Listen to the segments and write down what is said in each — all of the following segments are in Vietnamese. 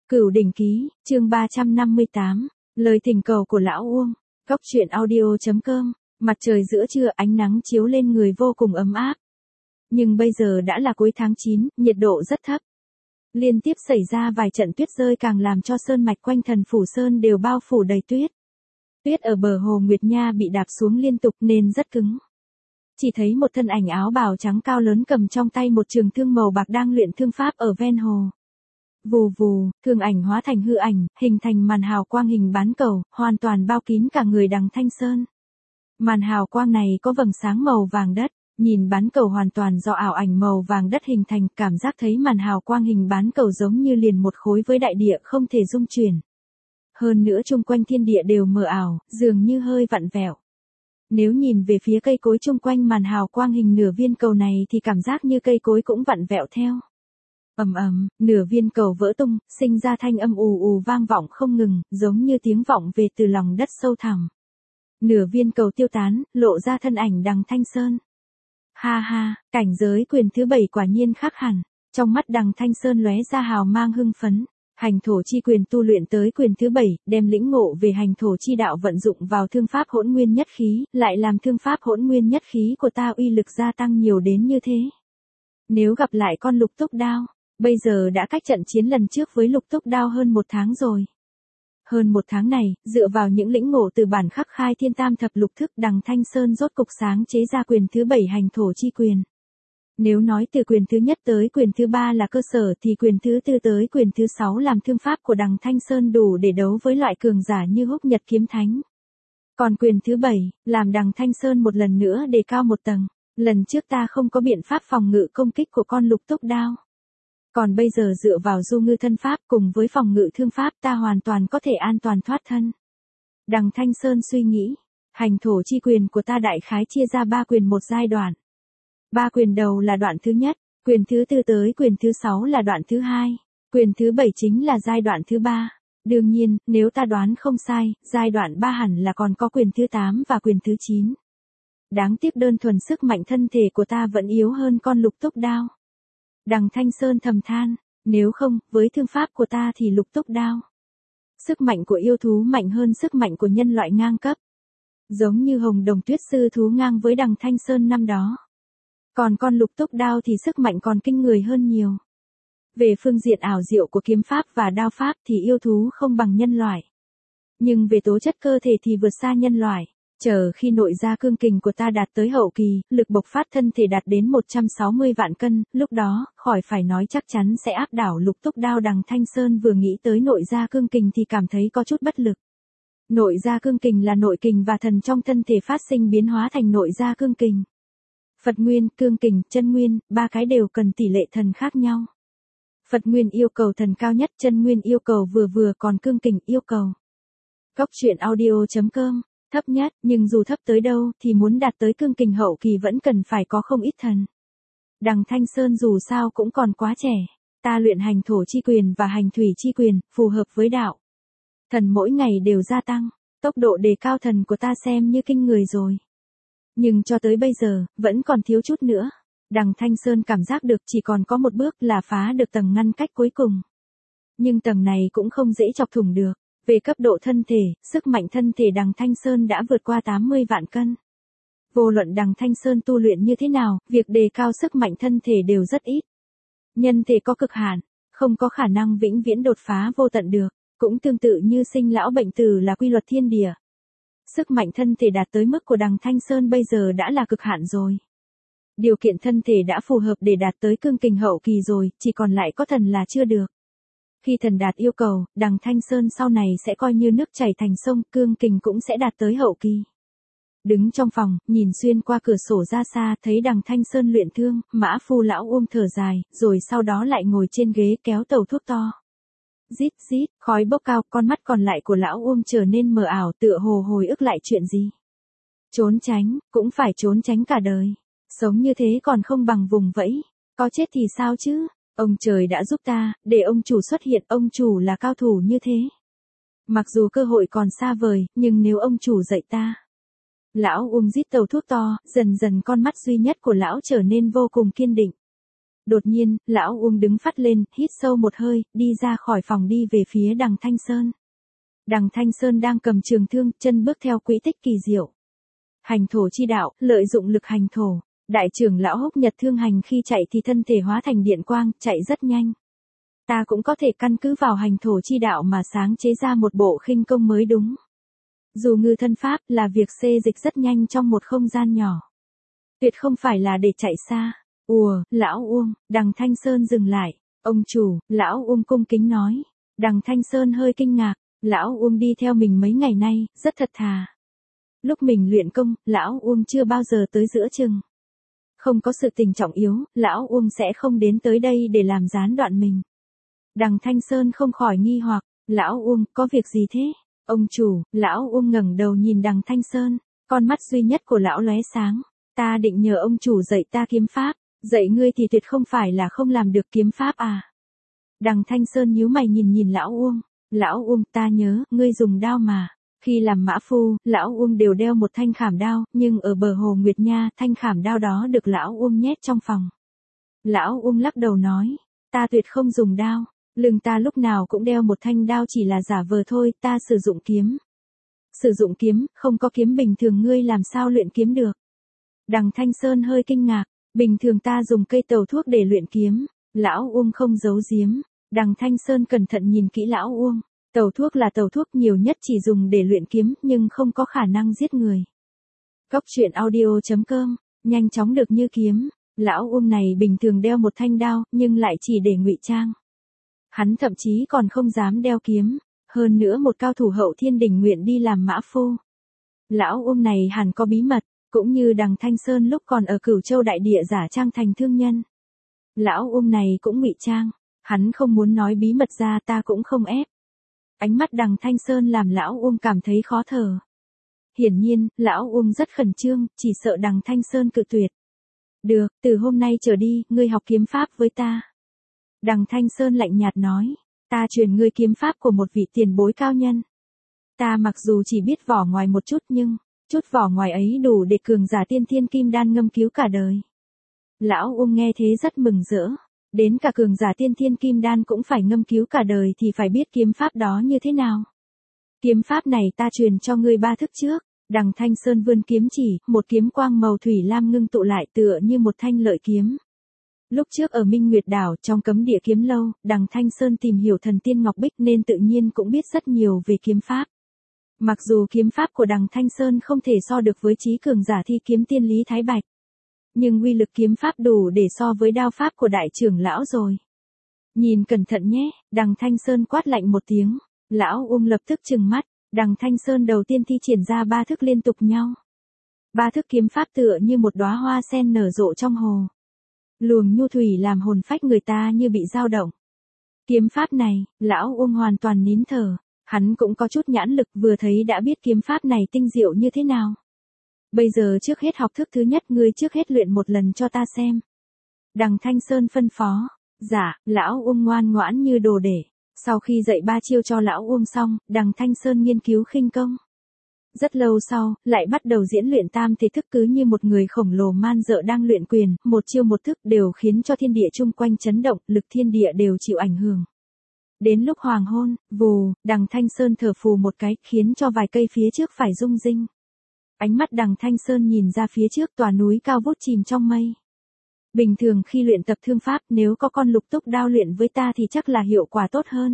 Cửu Đỉnh Ký, chương 358, lời thỉnh cầu của Lão Uông, Góc truyện audio.com, mặt trời giữa trưa ánh nắng chiếu lên người vô cùng ấm áp. Nhưng bây giờ đã là cuối tháng 9, nhiệt độ rất thấp. Liên tiếp xảy ra vài trận tuyết rơi càng làm cho sơn mạch quanh Thần Phủ Sơn đều bao phủ đầy tuyết. Tuyết ở bờ hồ Nguyệt Nha bị đạp xuống liên tục nên rất cứng. Chỉ thấy một thân ảnh áo bào trắng cao lớn cầm trong tay một trường thương màu bạc đang luyện thương pháp ở ven hồ. Vù vù, thương ảnh hóa thành hư ảnh, hình thành màn hào quang hình bán cầu, hoàn toàn bao kín cả người Đằng Thanh Sơn. Màn hào quang này có vầng sáng màu vàng đất, nhìn bán cầu hoàn toàn do ảo ảnh màu vàng đất hình thành, cảm giác thấy màn hào quang hình bán cầu giống như liền một khối với đại địa không thể dung chuyển. Hơn nữa chung quanh thiên địa đều mờ ảo, dường như hơi vặn vẹo. Nếu nhìn về phía cây cối chung quanh màn hào quang hình nửa viên cầu này thì cảm giác như cây cối cũng vặn vẹo theo. Ầm ầm, nửa viên cầu vỡ tung, sinh ra thanh âm ù ù vang vọng không ngừng, giống như tiếng vọng về từ lòng đất sâu thẳm. Nửa viên cầu tiêu tán, lộ ra thân ảnh Đằng Thanh Sơn. Ha ha, cảnh giới quyền thứ 7 quả nhiên khác hẳn. Trong mắt Đằng Thanh Sơn lóe ra hào mang hưng phấn. Hành thổ chi quyền tu luyện tới quyền thứ 7, đem lĩnh ngộ về hành thổ chi đạo vận dụng vào thương pháp hỗn nguyên nhất khí, lại làm thương pháp hỗn nguyên nhất khí của ta uy lực gia tăng nhiều đến như thế. Nếu gặp lại con Lục Túc Đao, bây giờ đã cách trận chiến lần trước với Lục Túc Đao hơn 1 tháng rồi. Hơn 1 tháng này, dựa vào những lĩnh ngộ từ bản khắc khai thiên tam thập lục thức, Đằng Thanh Sơn rốt cục sáng chế ra quyền thứ 7 hành thổ chi quyền. Nếu nói từ quyền thứ nhất tới quyền thứ 3 là cơ sở thì quyền thứ 4 tới quyền thứ 6 làm thương pháp của Đằng Thanh Sơn đủ để đấu với loại cường giả như Húc Nhật Kiếm Thánh. Còn quyền thứ 7, làm Đằng Thanh Sơn một lần nữa đề cao một tầng. Lần trước ta không có biện pháp phòng ngự công kích của con Lục Túc Đao. Còn bây giờ dựa vào du ngư thân pháp cùng với phòng ngự thương pháp ta hoàn toàn có thể an toàn thoát thân. Đằng Thanh Sơn suy nghĩ, hành thổ chi quyền của ta đại khái chia ra 3 quyền một giai đoạn. 3 quyền đầu là đoạn thứ nhất, quyền thứ 4 tới quyền thứ 6 là đoạn thứ 2, quyền thứ 7 chính là giai đoạn thứ 3. Đương nhiên, nếu ta đoán không sai, giai đoạn 3 hẳn là còn có quyền thứ 8 và quyền thứ 9. Đáng tiếc đơn thuần sức mạnh thân thể của ta vẫn yếu hơn con Lục Túc Đao. Đằng Thanh Sơn thầm than, nếu không, với thương pháp của ta thì Lục Túc Đao. Sức mạnh của yêu thú mạnh hơn sức mạnh của nhân loại ngang cấp. Giống như Hồng Đồng Tuyết Sư thú ngang với Đằng Thanh Sơn năm đó. Còn con Lục Túc Đao thì sức mạnh còn kinh người hơn nhiều. Về phương diện ảo diệu của kiếm pháp và đao pháp thì yêu thú không bằng nhân loại. Nhưng về tố chất cơ thể thì vượt xa nhân loại. Chờ khi nội gia cương kình của ta đạt tới hậu kỳ, lực bộc phát thân thể đạt đến 160 vạn cân, lúc đó, khỏi phải nói chắc chắn sẽ áp đảo Lục Túc Đao. Đằng Thanh Sơn vừa nghĩ tới nội gia cương kình thì cảm thấy có chút bất lực. Nội gia cương kình là nội kình và thần trong thân thể phát sinh biến hóa thành nội gia cương kình. Phật Nguyên, cương kình, chân Nguyên, 3 cái đều cần tỷ lệ thần khác nhau. Phật Nguyên yêu cầu thần cao nhất, chân Nguyên yêu cầu vừa vừa, còn cương kình yêu cầu. Góc truyện audio.com, thấp nhất, nhưng dù thấp tới đâu thì muốn đạt tới cương kình hậu kỳ vẫn cần phải có không ít thần. Đằng Thanh Sơn dù sao cũng còn quá trẻ, ta luyện hành thổ chi quyền và hành thủy chi quyền, phù hợp với đạo. Thần mỗi ngày đều gia tăng, tốc độ đề cao thần của ta xem như kinh người rồi. Nhưng cho tới bây giờ, vẫn còn thiếu chút nữa. Đằng Thanh Sơn cảm giác được chỉ còn có một bước là phá được tầng ngăn cách cuối cùng. Nhưng tầng này cũng không dễ chọc thủng được. Về cấp độ thân thể, sức mạnh thân thể Đằng Thanh Sơn đã vượt qua 80 vạn cân. Vô luận Đằng Thanh Sơn tu luyện như thế nào, việc đề cao sức mạnh thân thể đều rất ít. Nhân thể có cực hạn, không có khả năng vĩnh viễn đột phá vô tận được, cũng tương tự như sinh lão bệnh tử là quy luật thiên địa. Sức mạnh thân thể đạt tới mức của Đằng Thanh Sơn bây giờ đã là cực hạn rồi. Điều kiện thân thể đã phù hợp để đạt tới cương kình hậu kỳ rồi, chỉ còn lại có thần là chưa được. Khi thần đạt yêu cầu, Đằng Thanh Sơn sau này sẽ coi như nước chảy thành sông, cương kình cũng sẽ đạt tới hậu kỳ. Đứng trong phòng, nhìn xuyên qua cửa sổ ra xa, thấy Đằng Thanh Sơn luyện thương, Mã Phu lão Uông thở dài, rồi sau đó lại ngồi trên ghế kéo tàu thuốc to. Rít rít, khói bốc cao, con mắt còn lại của lão Uông trở nên mờ ảo, tựa hồ hồi ức lại chuyện gì. Trốn tránh, cũng phải trốn tránh cả đời. Sống như thế còn không bằng vùng vẫy. Có chết thì sao chứ? Ông trời đã giúp ta, để ông chủ xuất hiện, ông chủ là cao thủ như thế. Mặc dù cơ hội còn xa vời, nhưng nếu ông chủ dạy ta. Lão Uông rít tàu thuốc to, dần dần con mắt duy nhất của lão trở nên vô cùng kiên định. Đột nhiên, lão Uông đứng phắt lên, hít sâu một hơi, đi ra khỏi phòng đi về phía đằng Thanh Sơn. Đằng Thanh Sơn đang cầm trường thương, chân bước theo quỹ tích kỳ diệu. Hành thổ chi đạo, lợi dụng lực hành thổ. Đại trưởng lão Húc Nhật thương hành khi chạy thì thân thể hóa thành điện quang, chạy rất nhanh. Ta cũng có thể căn cứ vào hành thổ chi đạo mà sáng chế ra một bộ khinh công mới đúng. Dù ngư thân pháp là việc xê dịch rất nhanh trong một không gian nhỏ. Tuyệt không phải là để chạy xa. Lão Uông, đằng Thanh Sơn dừng lại. Ông chủ, lão Uông cung kính nói. Đằng Thanh Sơn hơi kinh ngạc. Lão Uông đi theo mình mấy ngày nay, rất thật thà. Lúc mình luyện công, lão Uông chưa bao giờ tới giữa chừng. Không có sự tình trọng yếu, lão Uông sẽ không đến tới đây để làm gián đoạn mình. Đằng Thanh Sơn không khỏi nghi hoặc, lão Uông, có việc gì thế? Ông chủ, lão Uông ngẩng đầu nhìn đằng Thanh Sơn, con mắt duy nhất của lão lóe sáng. Ta định nhờ ông chủ dạy ta kiếm pháp, dạy ngươi thì tuyệt không phải là không làm được kiếm pháp à. Đằng Thanh Sơn nhíu mày nhìn lão Uông. Lão Uông, ta nhớ, ngươi dùng đao mà. Khi làm mã phu, lão Uông đều đeo một thanh khảm đao, nhưng ở bờ hồ Nguyệt Nha, thanh khảm đao đó được lão Uông nhét trong phòng. Lão Uông lắc đầu nói, ta tuyệt không dùng đao, lưng ta lúc nào cũng đeo một thanh đao chỉ là giả vờ thôi, ta sử dụng kiếm. Sử dụng kiếm, không có kiếm bình thường ngươi làm sao luyện kiếm được. Đằng Thanh Sơn hơi kinh ngạc, bình thường ta dùng cây tàu thuốc để luyện kiếm, lão Uông không giấu giếm. Đằng Thanh Sơn cẩn thận nhìn kỹ lão Uông. Tàu thuốc là tàu thuốc nhiều nhất chỉ dùng để luyện kiếm nhưng không có khả năng giết người. Cốc truyện audio.com, nhanh chóng được như kiếm. Lão Uông này bình thường đeo một thanh đao nhưng lại chỉ để ngụy trang. Hắn thậm chí còn không dám đeo kiếm. Hơn nữa một cao thủ hậu thiên đỉnh nguyện đi làm mã phu. Lão Uông này hẳn có bí mật, cũng như đằng Thanh Sơn lúc còn ở Cửu Châu đại địa giả trang thành thương nhân. Lão Uông này cũng ngụy trang. Hắn không muốn nói bí mật ra, ta cũng không ép. Ánh mắt đằng Thanh Sơn làm lão Uông cảm thấy khó thở. Hiển nhiên, lão Uông rất khẩn trương, chỉ sợ đằng Thanh Sơn cự tuyệt. Được, từ hôm nay trở đi, ngươi học kiếm pháp với ta. Đằng Thanh Sơn lạnh nhạt nói, ta truyền ngươi kiếm pháp của một vị tiền bối cao nhân. Ta mặc dù chỉ biết vỏ ngoài một chút nhưng, chút vỏ ngoài ấy đủ để cường giả tiên thiên kim đan ngâm cứu cả đời. Lão Uông nghe thế rất mừng rỡ. Đến cả cường giả tiên thiên kim đan cũng phải ngâm cứu cả đời thì phải biết kiếm pháp đó như thế nào. Kiếm pháp này ta truyền cho ngươi 3 thức trước. Đằng Thanh Sơn vươn kiếm chỉ, một kiếm quang màu thủy lam ngưng tụ lại tựa như một thanh lợi kiếm. Lúc trước ở Minh Nguyệt Đảo trong cấm địa kiếm lâu, đằng Thanh Sơn tìm hiểu thần tiên Ngọc Bích nên tự nhiên cũng biết rất nhiều về kiếm pháp. Mặc dù kiếm pháp của đằng Thanh Sơn không thể so được với trí cường giả thi kiếm tiên Lý Thái Bạch. Nhưng uy lực kiếm pháp đủ để so với đao pháp của đại trưởng lão rồi. Nhìn cẩn thận nhé, đằng Thanh Sơn quát lạnh một tiếng. Lão Uông lập tức trừng mắt, đằng Thanh Sơn đầu tiên thi triển ra 3 thức liên tục nhau. 3 thức kiếm pháp tựa như một đóa hoa sen nở rộ trong hồ. Luồng nhu thủy làm hồn phách người ta như bị dao động. Kiếm pháp này, lão Uông hoàn toàn nín thở. Hắn cũng có chút nhãn lực, vừa thấy đã biết kiếm pháp này tinh diệu như thế nào. Bây giờ trước hết học thức thứ nhất, ngươi trước hết luyện một lần cho ta xem. Đằng Thanh Sơn phân phó. Dạ, lão Uông ngoan ngoãn như đồ để. Sau khi dạy 3 chiêu cho lão Uông xong, đằng Thanh Sơn nghiên cứu khinh công. Rất lâu sau, lại bắt đầu diễn luyện tam thế thức, cứ như một người khổng lồ man dợ đang luyện quyền, một chiêu một thức đều khiến cho thiên địa chung quanh chấn động, lực thiên địa đều chịu ảnh hưởng. Đến lúc hoàng hôn, vù, đằng Thanh Sơn thở phù một cái, khiến cho vài cây phía trước phải rung rinh. Ánh mắt đằng Thanh Sơn nhìn ra phía trước, tòa núi cao vút chìm trong mây. Bình thường khi luyện tập thương pháp, nếu có con lục túc đao luyện với ta thì chắc là hiệu quả tốt hơn.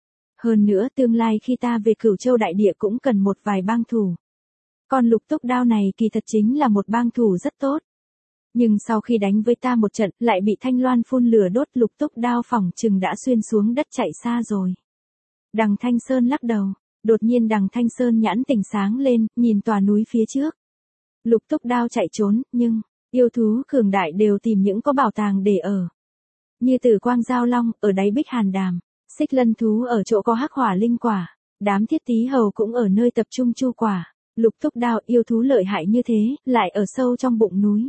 Hơn nữa tương lai khi ta về Cửu Châu đại địa cũng cần một vài bang thủ. Con lục túc đao này kỳ thật chính là một bang thủ rất tốt. Nhưng sau khi đánh với ta một trận, lại bị Thanh Loan phun lửa đốt, lục túc đao phỏng chừng đã xuyên xuống đất chạy xa rồi. Đằng Thanh Sơn lắc đầu. Đột nhiên đằng Thanh Sơn nhãn tỉnh sáng lên, nhìn tòa núi phía trước. Lục túc đao chạy trốn, nhưng, yêu thú cường đại đều tìm những có bảo tàng để ở. Như Tử Quang Giao Long, ở đáy Bích Hàn Đàm. Xích Lân thú ở chỗ có hắc hỏa linh quả. Đám thiết tí hầu cũng ở nơi tập trung chu quả. Lục túc đao, yêu thú lợi hại như thế, lại ở sâu trong bụng núi.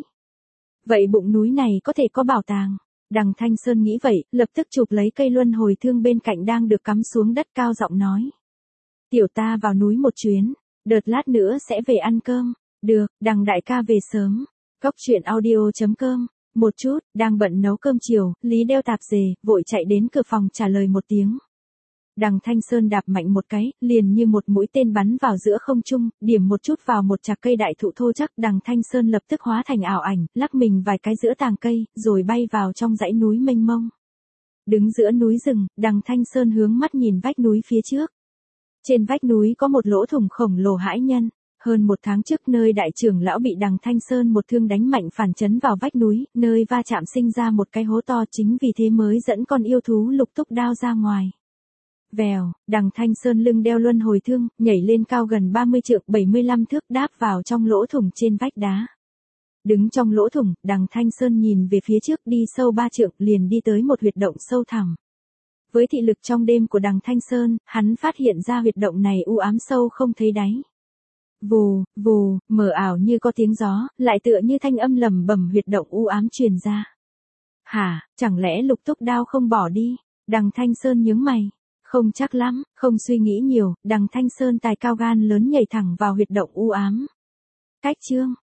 Vậy bụng núi này có thể có bảo tàng. Đằng Thanh Sơn nghĩ vậy, lập tức chụp lấy cây luân hồi thương bên cạnh đang được cắm xuống đất, cao giọng nói. Tiểu ta vào núi một chuyến, đợt lát nữa sẽ về ăn cơm. Được, đằng đại ca về sớm. Cốc truyện audio.com Một chút, đang bận nấu cơm chiều, Lý đeo tạp dề, vội chạy đến cửa phòng trả lời một tiếng. Đằng Thanh Sơn đạp mạnh một cái, liền như một mũi tên bắn vào giữa không trung, điểm một chút vào một chạc cây đại thụ thô chắc. Đằng Thanh Sơn lập tức hóa thành ảo ảnh, lắc mình vài cái giữa tàng cây, rồi bay vào trong dãy núi mênh mông. Đứng giữa núi rừng, đằng Thanh Sơn hướng mắt nhìn vách núi phía trước. Trên vách núi có một lỗ thủng khổng lồ hãi nhân. Hơn một tháng trước nơi đại trưởng lão bị đằng Thanh Sơn một thương đánh mạnh phản chấn vào vách núi, nơi va chạm sinh ra một cái hố to, chính vì thế mới dẫn con yêu thú Lục Túc Đao ra ngoài. Vèo, đằng Thanh Sơn lưng đeo luân hồi thương, nhảy lên cao gần 30 trượng 75 thước đáp vào trong lỗ thủng trên vách đá. Đứng trong lỗ thủng, đằng Thanh Sơn nhìn về phía trước đi sâu 3 trượng liền đi tới một huyệt động sâu thẳm. Với thị lực trong đêm của đằng Thanh Sơn, hắn phát hiện ra huyệt động này u ám sâu không thấy đáy. Vù, vù, mờ ảo như có tiếng gió, lại tựa như thanh âm lẩm bẩm huyệt động u ám truyền ra. Hả, chẳng lẽ Lục Túc Đao không bỏ đi? Đằng Thanh Sơn nhướng mày. Không chắc lắm, không suy nghĩ nhiều, đằng Thanh Sơn tài cao gan lớn nhảy thẳng vào huyệt động u ám. Cách chương